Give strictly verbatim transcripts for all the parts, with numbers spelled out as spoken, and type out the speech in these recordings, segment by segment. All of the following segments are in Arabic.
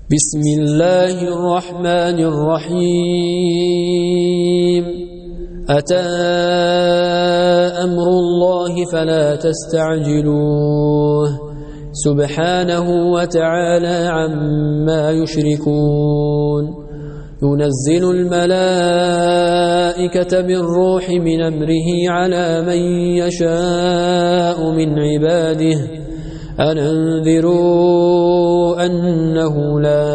بسم الله الرحمن الرحيم أتى أمر الله فلا تستعجلوه سبحانه وتعالى عما يشركون ينزل الملائكة بالروح من أمره على من يشاء من عباده أن أنذروا أنه لا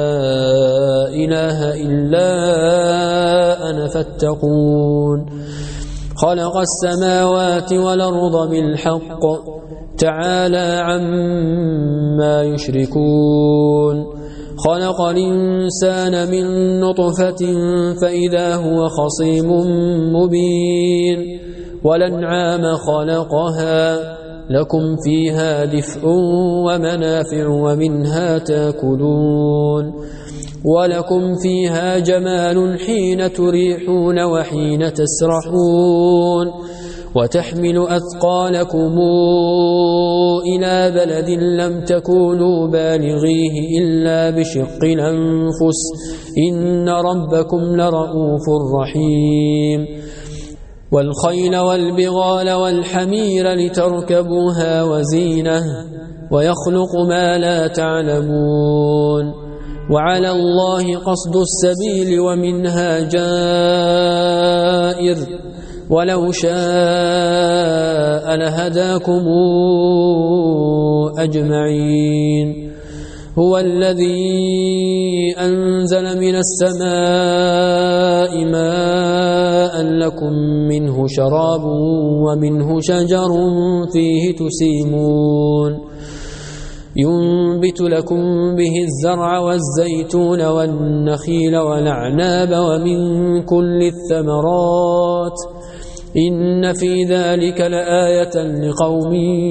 إله إلا أنا فاتقون خلق السماوات والأرض بالحق تعالى عما يشركون خلق الإنسان من نطفة فإذا هو خصيم مبين والأنعام خلقها لكم فيها دفء ومنافع ومنها تاكلون ولكم فيها جمال حين تريحون وحين تسرحون وتحمل أثقالكم إلى بلد لم تكونوا بالغيه إلا بشق الأنفس إن ربكم لرؤوف رحيم والخيل والبغال والحمير لتركبوها وزينة ويخلق ما لا تعلمون وعلى الله قصد السبيل ومنها جائر ولو شاء لهداكم أجمعين هو الذي أنزل من السماء ماء لكم منه شراب ومنه شجر فيه تسيمون ينبت لكم به الزرع والزيتون والنخيل والأعناب ومن كل الثمرات إن في ذلك لآية لقوم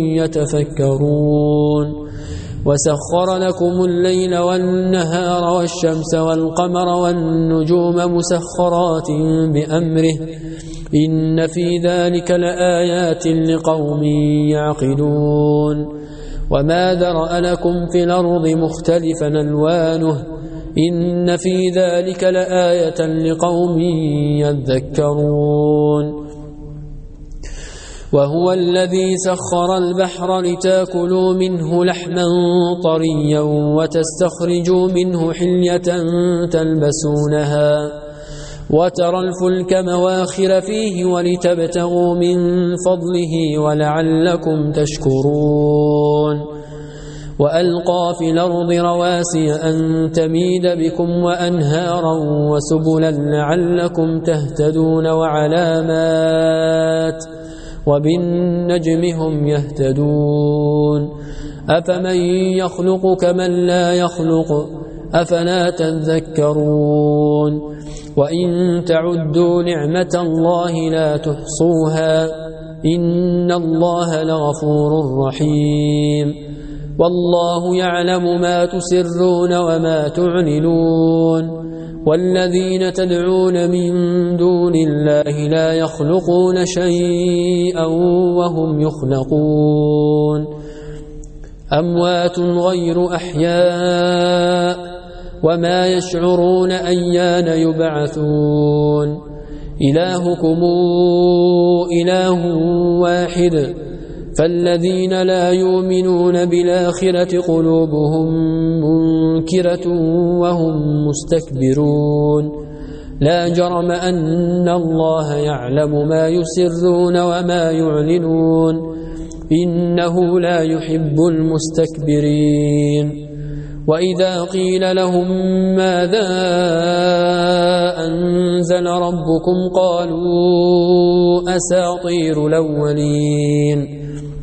يتفكرون وسخر لكم الليل والنهار والشمس والقمر والنجوم مسخرات بأمره إن في ذلك لآيات لقوم يعقلون وما ذرأ لكم في الأرض مختلفا ألوانه إن في ذلك لآية لقوم يذكرون وهو الذي سخر البحر لتاكلوا منه لحما طريا وتستخرجوا منه حلية تلبسونها وترى الفلك مواخر فيه ولتبتغوا من فضله ولعلكم تشكرون وألقى في الأرض رواسي أن تميد بكم وأنهارا وسبلا لعلكم تهتدون وعلامات وبالنجم هم يهتدون أفمن يخلق كمن لا يخلق أفلا تذكرون وإن تعدوا نعمة الله لا تحصوها إن الله لغفور رحيم والله يعلم ما تسرون وما تعلنون والذين تدعون من دون الله لا يخلقون شيئا وهم يخلقون أموات غير أحياء وما يشعرون أيان يبعثون إلهكم إله واحد فالذين لا يؤمنون بالآخرة قلوبهم منكرة وهم مستكبرون لا جرم أن الله يعلم ما يسرون وما يعلنون إنه لا يحب المستكبرين وإذا قيل لهم ماذا أنزل ربكم قالوا أساطير الأولين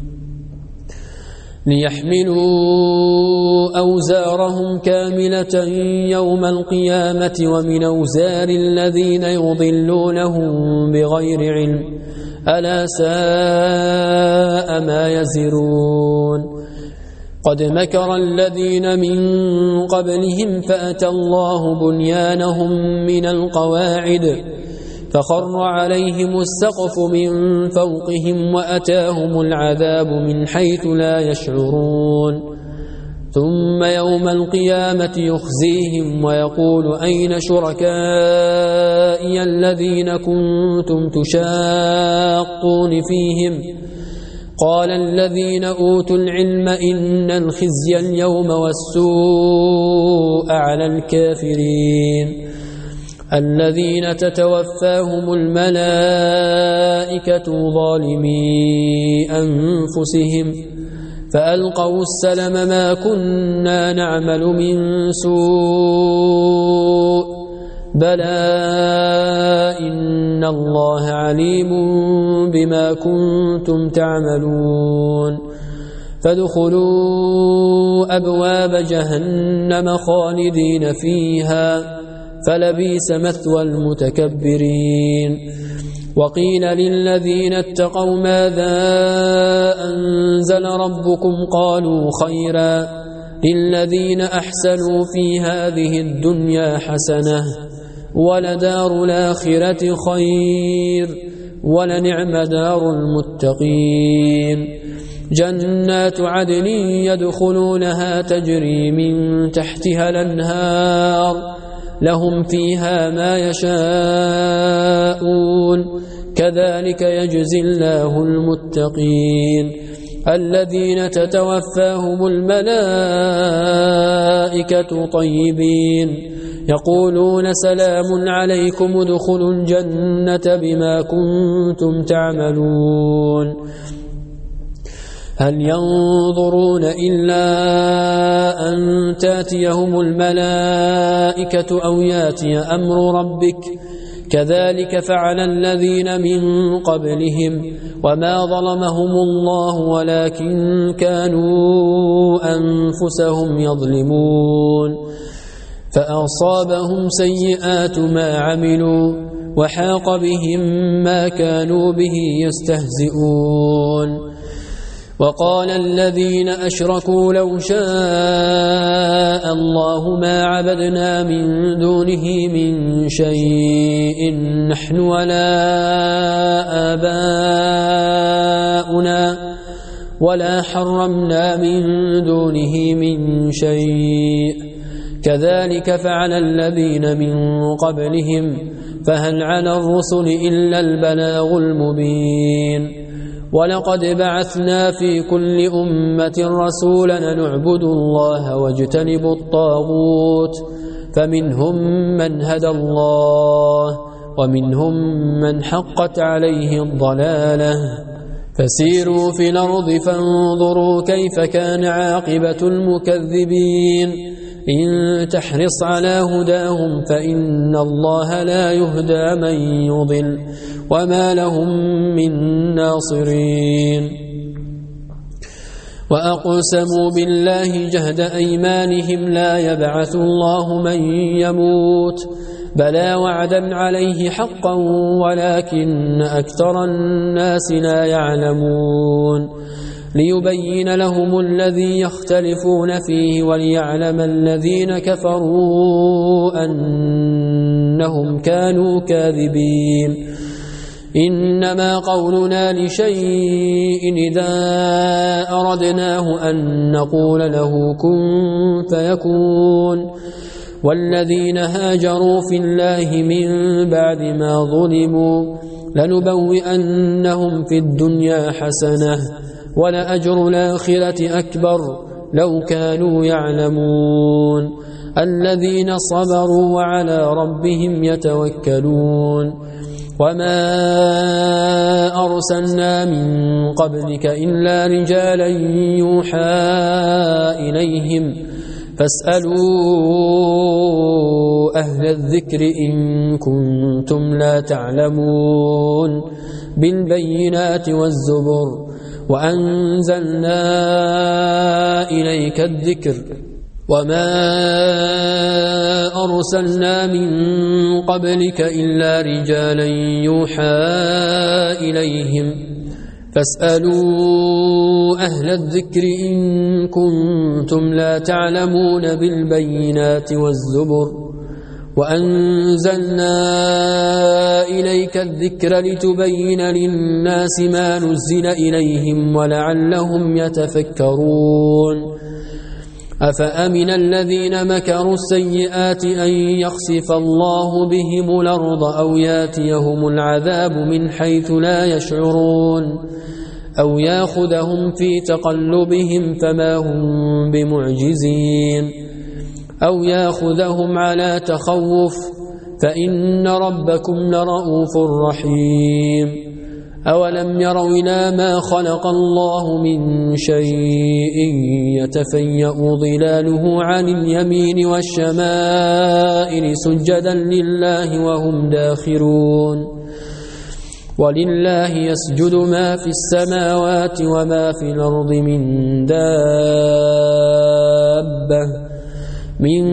ليحملوا أوزارهم كاملة يوم القيامة ومن أوزار الذين يضلونهم بغير علم ألا ساء ما يزرون قد مكر الذين من قبلهم فأتى الله بنيانهم من القواعد فخر عليهم السقف من فوقهم وأتاهم العذاب من حيث لا يشعرون ثم يوم القيامة يخزيهم ويقول أين شركائي الذين كنتم تشاقون فيهم قال الذين أوتوا العلم إن الخزي اليوم والسوء على الكافرين الذين تتوفاهم الملائكة ظالمي أنفسهم فألقوا السلم ما كنا نعمل من سوء بلى إن الله عليم بما كنتم تعملون فادخلوا أبواب جهنم خالدين فيها فلبئس مثوى المتكبرين وقيل للذين اتقوا ماذا أنزل ربكم قالوا خيرا للذين أحسنوا في هذه الدنيا حسنة ولدار الآخرة خير ولنعم دار المتقين جنات عدن يدخلونها تجري من تحتها الأنهار لهم فيها ما يشاءون كذلك يجزي الله المتقين الذين تتوفاهم الملائكة طيبين يقولون سلام عليكم ادخلوا الجنة بما كنتم تعملون هل ينظرون إلا أن تاتيهم الملائكة أو ياتي أمر ربك كذلك فعل الذين من قبلهم وما ظلمهم الله ولكن كانوا أنفسهم يظلمون فأصابهم سيئات ما عملوا وحاق بهم ما كانوا به يستهزئون وقال الذين أشركوا لو شاء الله ما عبدنا من دونه من شيء نحن ولا آباؤنا ولا حرمنا من دونه من شيء كذلك فعل الذين من قبلهم فهل على الرسل إلا البلاغ المبين ولقد بعثنا في كل أمة رسولا نعبد الله واجتنب الطاغوت فمنهم من هدى الله ومنهم من حقت عليه الضلالة فسيروا في الأرض فانظروا كيف كان عاقبة المكذبين إن تحرص على هداهم فإن الله لا يهدى من يضل وما لهم من ناصرين وأقسموا بالله جهد أيمانهم لا يبعث الله من يموت بلى وعدا عليه حقا ولكن أكثر الناس لا يعلمون ليبين لهم الذي يختلفون فيه وليعلم الذين كفروا أنهم كانوا كاذبين إنما قولنا لشيء إذا أردناه أن نقول له كن فيكون والذين هاجروا في الله من بعد ما ظلموا لنبوئنهم في الدنيا حسنة ولأجر الآخرة أكبر لو كانوا يعلمون الذين صبروا وعلى ربهم يتوكلون وما أرسلنا من قبلك إلا رجالا يوحى إليهم فاسألوا أهل الذكر إن كنتم لا تعلمون بالبينات والزبر وأنزلنا إليك الذكر وما أرسلنا من قبلك إلا رجالا يوحى إليهم فاسألوا أهل الذكر إن كنتم لا تعلمون بالبينات والزبر وأنزلنا إليك الذكر لتبين للناس ما نزل إليهم ولعلهم يتفكرون أفأمن الذين مكروا السيئات أن يخسف الله بهم الأرض أو ياتيهم العذاب من حيث لا يشعرون أو ياخذهم في تقلبهم فما هم بمعجزين أو ياخذهم على تخوف فإن ربكم لرؤوف رحيم أولم يروا إلى ما خلق الله من شيء يتفيأ ظلاله عن اليمين والشمائل سجدا لله وهم داخرون ولله يسجد ما في السماوات وما في الأرض من دابة من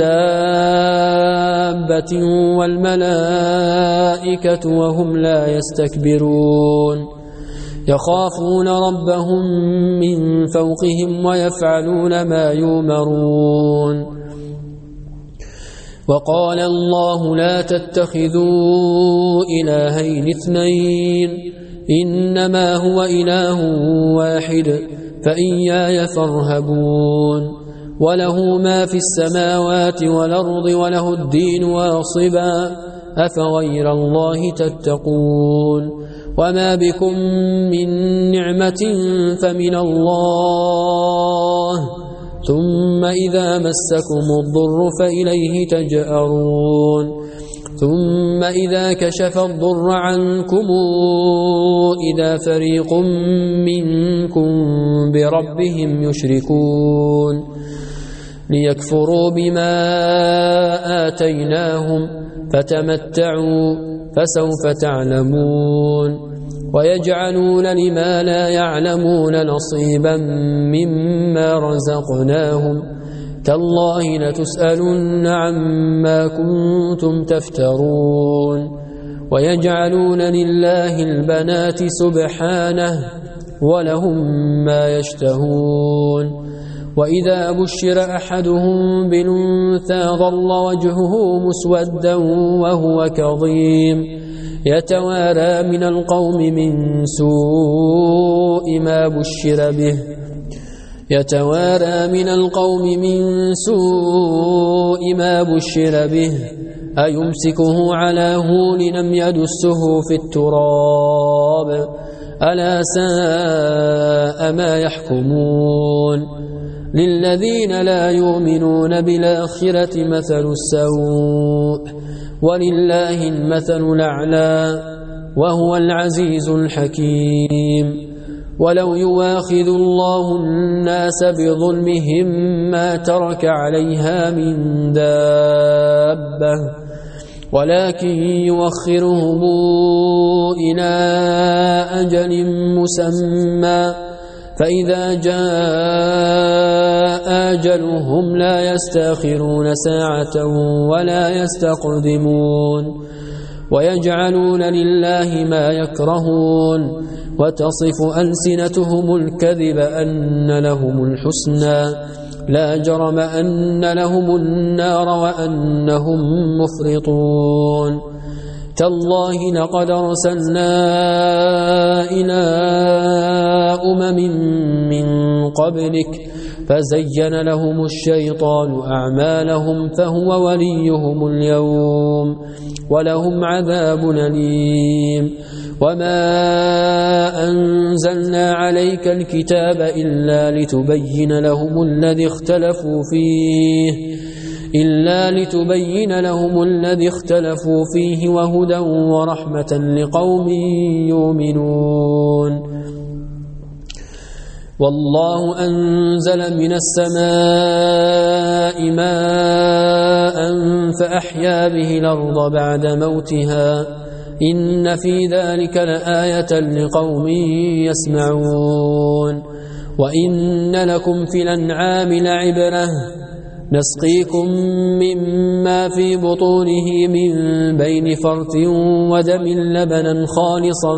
دابة والملائكة وهم لا يستكبرون يخافون ربهم من فوقهم ويفعلون ما يؤمرون وقال الله لا تتخذوا إلهين اثنين إنما هو إله واحد فإياي فارهبون وله ما في السماوات والأرض وله الدين واصبا أفغير الله تتقون وما بكم من نعمة فمن الله ثم إذا مسكم الضر فإليه تجأرون ثم إذا كشف الضر عنكم إذا فريق منكم بربهم يشركون ليكفروا بما آتيناهم فتمتعوا فسوف تعلمون ويجعلون لما لا يعلمون نصيبا مما رزقناهم تالله لتسألن عما كنتم تفترون ويجعلون لله البنات سبحانه ولهم ما يشتهون وإذا بشر أحدهم بالأنثى ظل وجهه مسودا وهو كظيم يتوارى من القوم من سوء ما بشر به يتوارى من القوم من سوء ما بشر به أيمسكه على هون لم يدسه في التراب ألا ساء ما يحكمون للذين لا يؤمنون بالآخرة مثل السوء ولله المثل الأعلى وهو العزيز الحكيم ولو يواخذ الله الناس بظلمهم ما ترك عليها من دابة ولكن يوخرهم إلى أجل مسمى فإذا جاء أجلهم لا يستأخرون ساعة ولا يستقدمون ويجعلون لله ما يكرهون وتصف ألسنتهم الكذب أن لهم الحسنى لا جرم أن لهم النار وأنهم مفرطون تالله لقد أرسلنا إلى أمم من قبلك فزين لهم الشيطان أعمالهم فهو وليهم اليوم ولهم عذاب أليم وما أنزلنا عليك الكتاب إلا لتبين لهم الذي اختلفوا فيه إلا لتبين لهم الذي اختلفوا فيه وهدى ورحمة لقوم يؤمنون والله أنزل من السماء ماء فأحيا به الأرض بعد موتها إن في ذلك لآية لقوم يسمعون وإن لكم في الأنعام لعبرة نسقيكم مما في بطونه من بين فرث ودم لبنا خالصا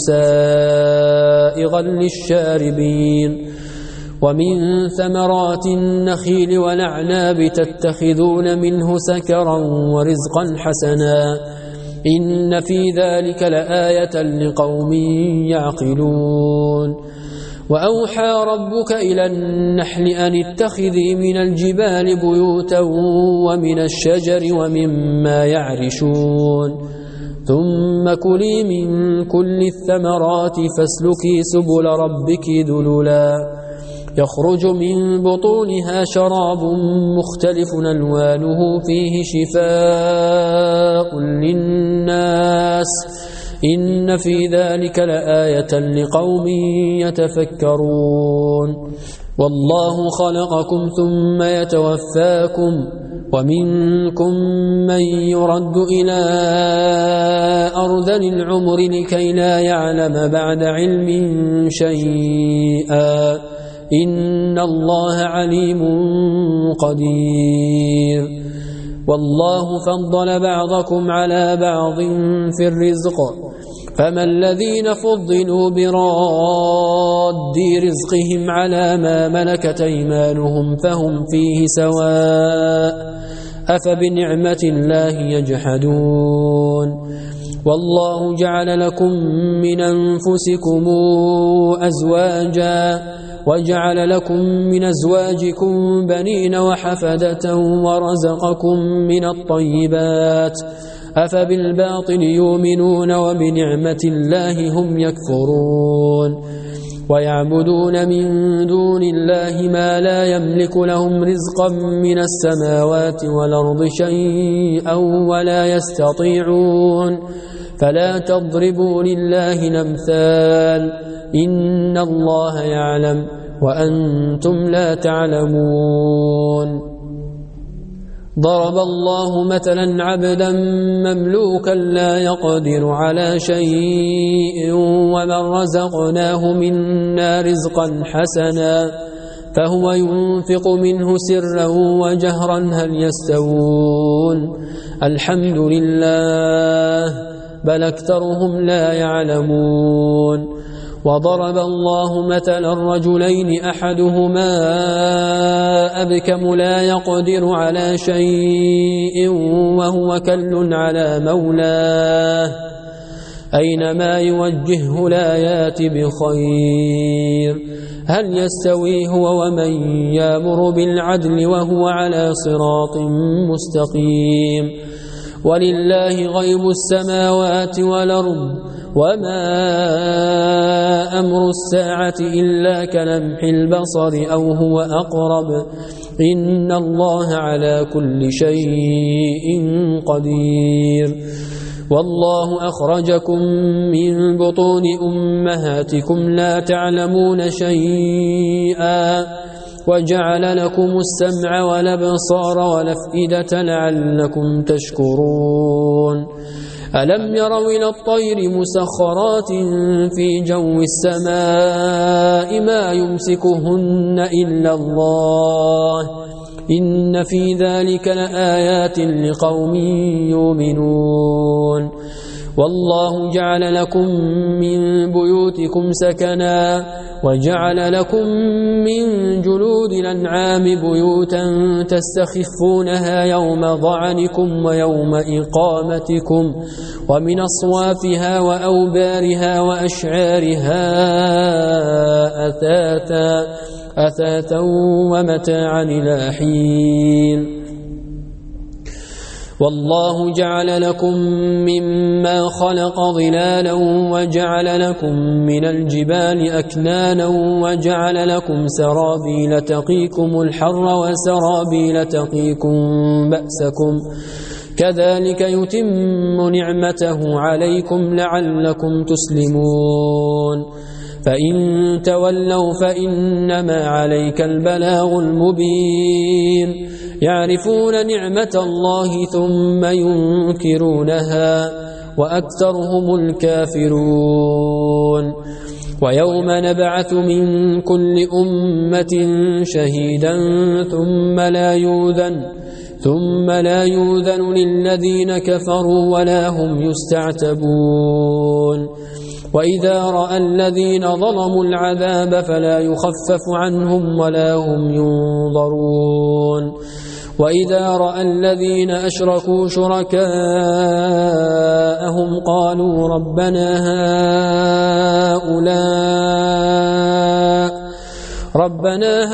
سائغا للشاربين ومن ثمرات النخيل والأعناب تتخذون منه سكرا ورزقا حسنا إن في ذلك لآية لقوم يعقلون وأوحى ربك إلى النحل أن اتخذي من الجبال بيوتا ومن الشجر ومما يعرشون ثم كلي من كل الثمرات فاسلكي سبل ربك ذللا يخرج من بطونها شراب مختلف ألوانه فيه شفاء للناس إن في ذلك لآية لقوم يتفكرون والله خلقكم ثم يتوفاكم ومنكم من يرد إلى أرذل العمر لكي لا يعلم بعد علم شيئا إن الله عليم قدير والله فضل بعضكم على بعض في الرزق فما الذين فضلوا براد رزقهم على ما ملكت أيمانهم فهم فيه سواء أفبنعمة الله يجحدون والله جعل لكم من أنفسكم أزواجا وجعل لكم من أزواجكم بنين وحفدة ورزقكم من الطيبات أفبالباطل يؤمنون وبنعمة الله هم يكفرون ويعبدون من دون الله ما لا يملك لهم رزقا من السماوات والأرض شيئا ولا يستطيعون فلا تضربوا لله الأمثال إن الله يعلم وأنتم لا تعلمون ضرب الله مثلا عبدا مملوكا لا يقدر على شيء ومن رزقناه منا رزقا حسنا فهو ينفق منه سرا وجهرا هل يستوون الحمد لله بل أكثرهم لا يعلمون وضرب الله مثلا رجلين أحدهما أبكم لا يقدر على شيء وهو كل على مولاه أينما يوجهه لا يات بخير هل يستوي هو ومن يأمر بالعدل وهو على صراط مستقيم ولله غيب السماوات والأرض وما أمر الساعة إلا كلمح البصر أو هو أقرب إن الله على كل شيء قدير والله أخرجكم من بطون أمهاتكم لا تعلمون شيئا وجعل لكم السمع والأبصار والأفئدة لعلكم تشكرون ألم يروا إلى الطير مسخرات في جو السماء ما يمسكهن إلا الله إن في ذلك لآيات لقوم يؤمنون والله جعل لكم من بيوتكم سكنا وجعل لكم من جلود الأنعام بيوتا تستخفونها يوم ضعنكم ويوم إقامتكم ومن أصوافها وأوبارها وأشعارها أثاثا أثاثا ومتاعا إلى حين والله جعل لكم مما خلق ظلالا وجعل لكم من الجبال أكنانا وجعل لكم سرابيل تقيكم الحر وسرابيل تقيكم بأسكم كذلك يتم نعمته عليكم لعلكم تسلمون فإن تولوا فإنما عليك البلاغ المبين يعرفون نعمة الله ثم ينكرونها وأكثرهم الكافرون ويوم نبعث من كل أمة شهيدا ثم لا يؤذن ثم لا يؤذن للذين كفروا ولا هم يستعتبون وإذا رأى الذين ظلموا العذاب فلا يخفف عنهم ولا هم ينظرون وإذا رأى الذين أشركوا شركاءهم قالوا ربنا هؤلاء ربنا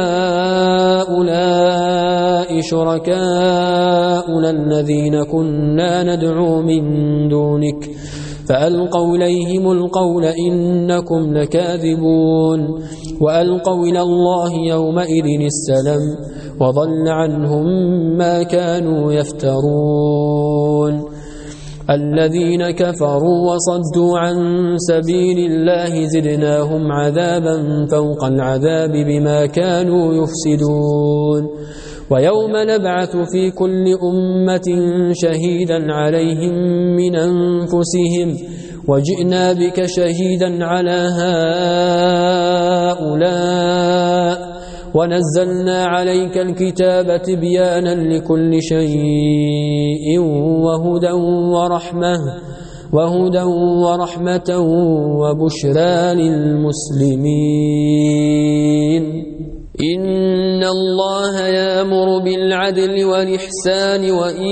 هؤلاء شركاؤنا الذين كنا ندعو من دونك فألقوا إليهم القول إنكم لكاذبون وألقوا إلى الله يومئذ السلام وضل عنهم ما كانوا يفترون الذين كفروا وصدوا عن سبيل الله زدناهم عذابا فوق العذاب بما كانوا يفسدون ويوم نبعث في كل أمة شهيدا عليهم من أنفسهم وجئنا بك شهيدا على هؤلاء ونزلنا عليك الكتاب تبيانا لكل شيء وهدى ورحمة وهدى ورحمة وبشرى للمسلمين إن الله يأمر بالعدل والإحسان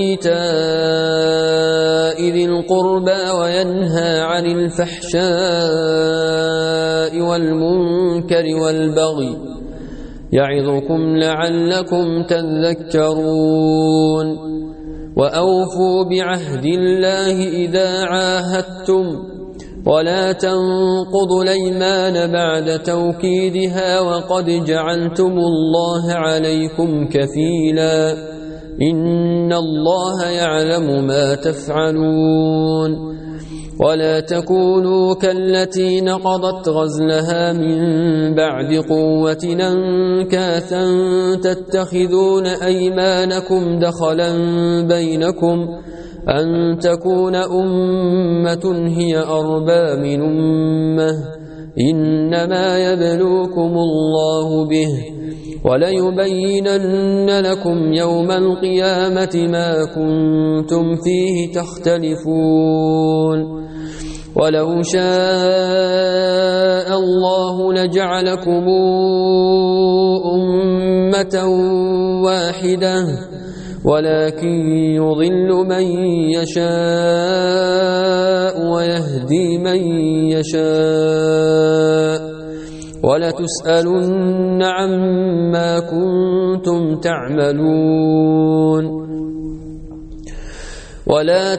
وإيتاء ذي القربى وينهى عن الفحشاء والمنكر والبغي يعظكم لعلكم تذكرون وأوفوا بعهد الله إذا عاهدتم ولا تنقضوا الأيمان بعد توكيدها وقد جعلتم الله عليكم كفيلا إن الله يعلم ما تفعلون ولا تكونوا كالتي نقضت غزلها من بعد قوة أنكاثا تتخذون أيمانكم دخلا بينكم أن تكون أمة هي أربى من أمة إنما يبلوكم الله به وليبينن لكم يوم القيامة ما كنتم فيه تختلفون ولو شاء الله لجعلكم أمة واحدة ولكن يضل من يشاء ويهدي من يشاء ولتسألن عما كنتم تعملون ولا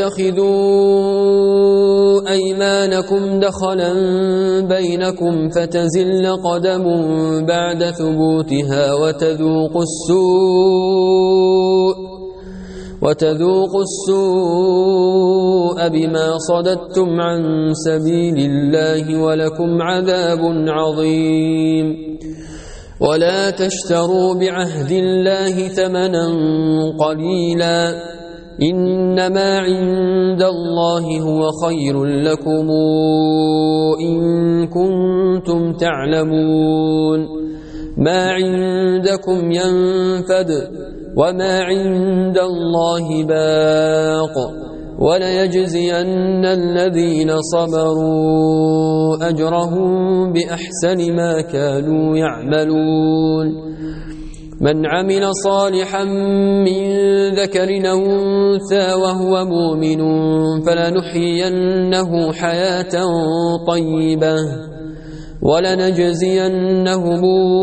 تتخذوا أيمانكم دخلا بينكم فتزل قدم بعد ثبوتها وتذوقوا السوء وتذوقوا السوء بما صددتم عن سبيل الله ولكم عذاب عظيم ولا تشتروا بعهد الله ثمنا قليلا إنما عند الله هو خير لكم إن كنتم تعلمون ما عندكم ينفد وما عند الله باق وليجزين الذين صبروا أجرهم بأحسن ما كانوا يعملون من عمل صالحا من ذكر أو أنثى وهو مؤمن فلنحيينه حياة طيبة ولنجزينهم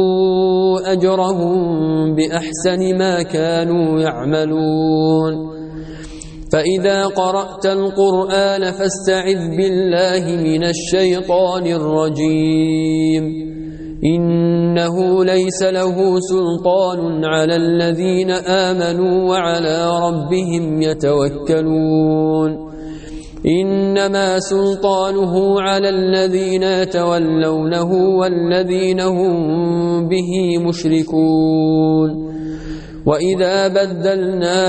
أجرهم بأحسن ما كانوا يعملون فإذا قرأت القرآن فاستعذ بالله من الشيطان الرجيم إنه ليس له سلطان على الذين آمنوا وعلى ربهم يتوكلون إنما سلطانه على الذين يتولونه والذين هم به مشركون وإذا بدلنا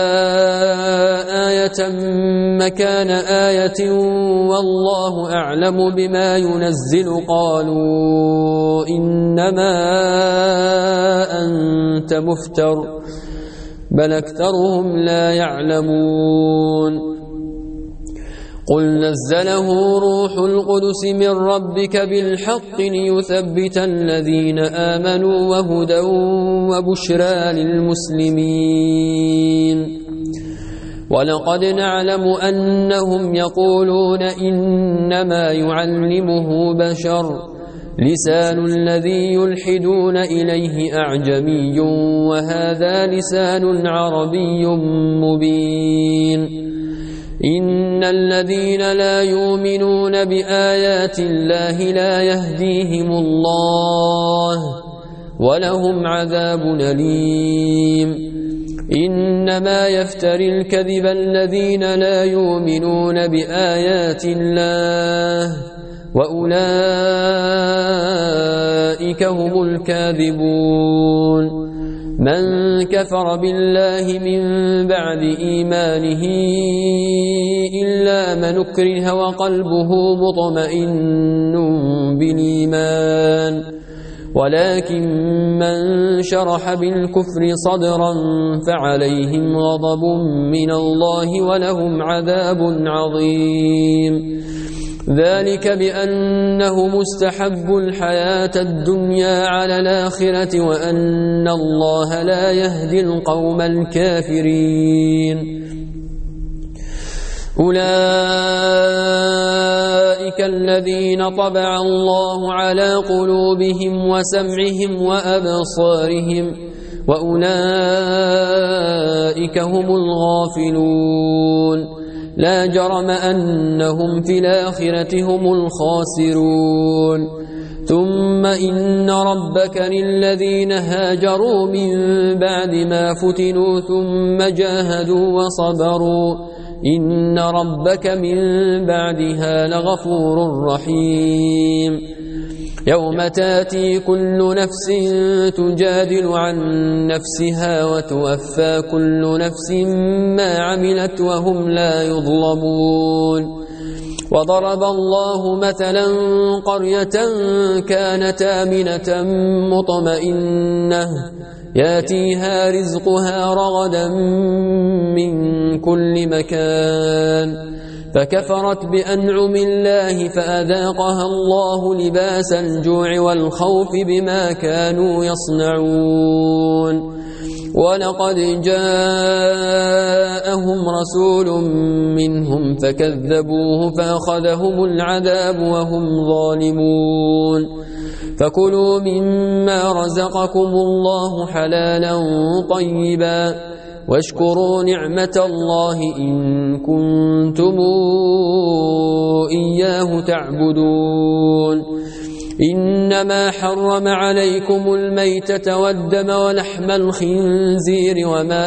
آية مكان آية والله أعلم بما ينزل قالوا إنما أنت مفتر بل أكثرهم لا يعلمون قل نزله روح القدس من ربك بالحق ليثبت الذين آمنوا وهدى وبشرى للمسلمين ولقد نعلم أنهم يقولون إنما يعلمه بشر لسان الذي يلحدون إليه أعجمي وهذا لسان عربي مبين إن الذين لا يؤمنون بآيات الله لا يهديهم الله ولهم عذاب أليم إنما يفتري الكذب الذين لا يؤمنون بآيات الله وأولئك هم الكاذبون من كفر بالله من بعد إيمانه إلا من أكره وقلبه مطمئن بالإيمان ولكن من شرح بالكفر صدرا فعليهم غضب من الله ولهم عذاب عظيم ذلك بأنه مستحب الحياة الدنيا على الآخرة وأن الله لا يهدي القوم الكافرين أولئك الذين طبع الله على قلوبهم وسمعهم وأبصارهم وأولئك هم الغافلون لا جرم أنهم في الآخرة هم الخاسرون ثم إن ربك للذين هاجروا من بعد ما فتنوا ثم جاهدوا وصبروا إن ربك من بعدها لغفور رحيم يوم تاتي كل نفس تجادل عن نفسها وتوفى كل نفس ما عملت وهم لا يظلمون وضرب الله مثلا قرية كانت آمنة مطمئنة ياتيها رزقها رغدا من كل مكان فكفرت بأنعم الله فأذاقها الله لباس الجوع والخوف بما كانوا يصنعون ولقد جاءهم رسول منهم فكذبوه فأخذهم العذاب وهم ظالمون فكلوا مما رزقكم الله حلالا طيبا واشكروا نعمة الله إن كنتم إياه تعبدون إنما حرم عليكم الميتة والدم ولحم الخنزير وما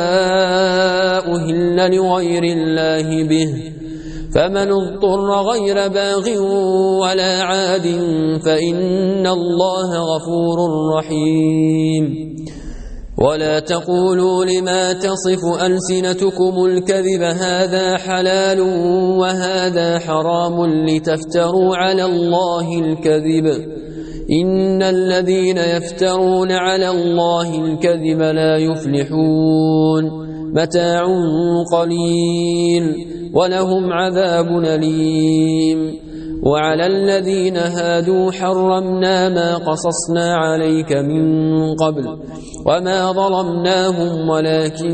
أهل لغير الله به فمن اضطر غير باغ ولا عاد فإن الله غفور رحيم ولا تقولوا لما تصف ألسنتكم الكذب هذا حلال وهذا حرام لتفتروا على الله الكذب إن الذين يفترون على الله الكذب لا يفلحون متاع قليل ولهم عذاب أليم وعلى الذين هادوا حرمنا ما قصصنا عليك من قبل وما ظلمناهم ولكن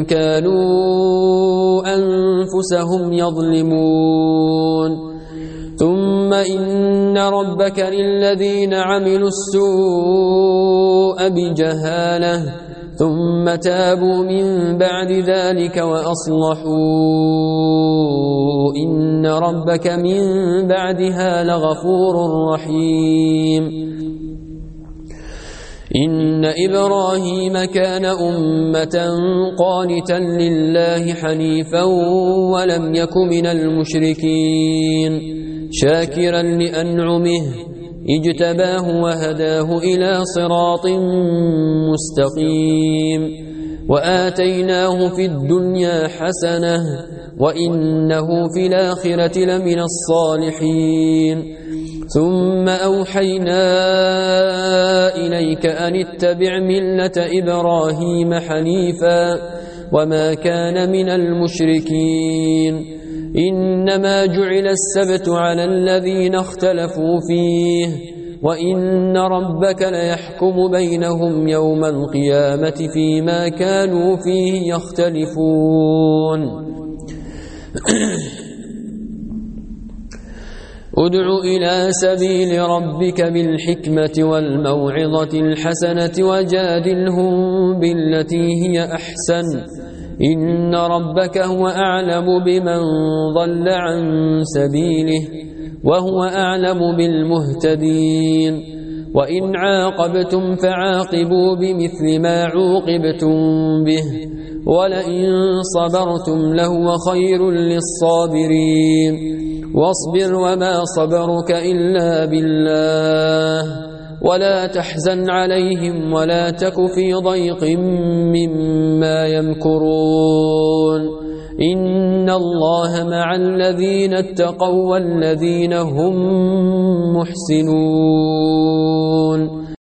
كانوا أنفسهم يظلمون ثم إن ربك للذين عملوا السوء بجهالة ثم تابوا من بعد ذلك وأصلحوا إن ربك من بعدها لغفور رحيم إن إبراهيم كان أمة قانتا لله حنيفا ولم يك من المشركين شاكرا لأنعمه اجتباه وهداه إلى صراط مستقيم وآتيناه في الدنيا حسنة وإنه في الآخرة لمن الصالحين ثم أوحينا إليك أن اتبع ملة إبراهيم حنيفا وما كان من المشركين إنما جعل السبت على الذين اختلفوا فيه وإن ربك ليحكم بينهم يوم القيامة فيما كانوا فيه يختلفون ادع إلى سبيل ربك بالحكمة والموعظة الحسنة وجادلهم بالتي هي أحسن إن ربك هو أعلم بمن ضل عن سبيله وهو أعلم بالمهتدين وإن عاقبتم فعاقبوا بمثل ما عوقبتم به ولئن صبرتم لهو خير للصابرين واصبر وما صبرك إلا بالله ولا تحزن عليهم ولا تك في ضيق مما يمكرون إن الله مع الذين اتقوا والذين هم محسنون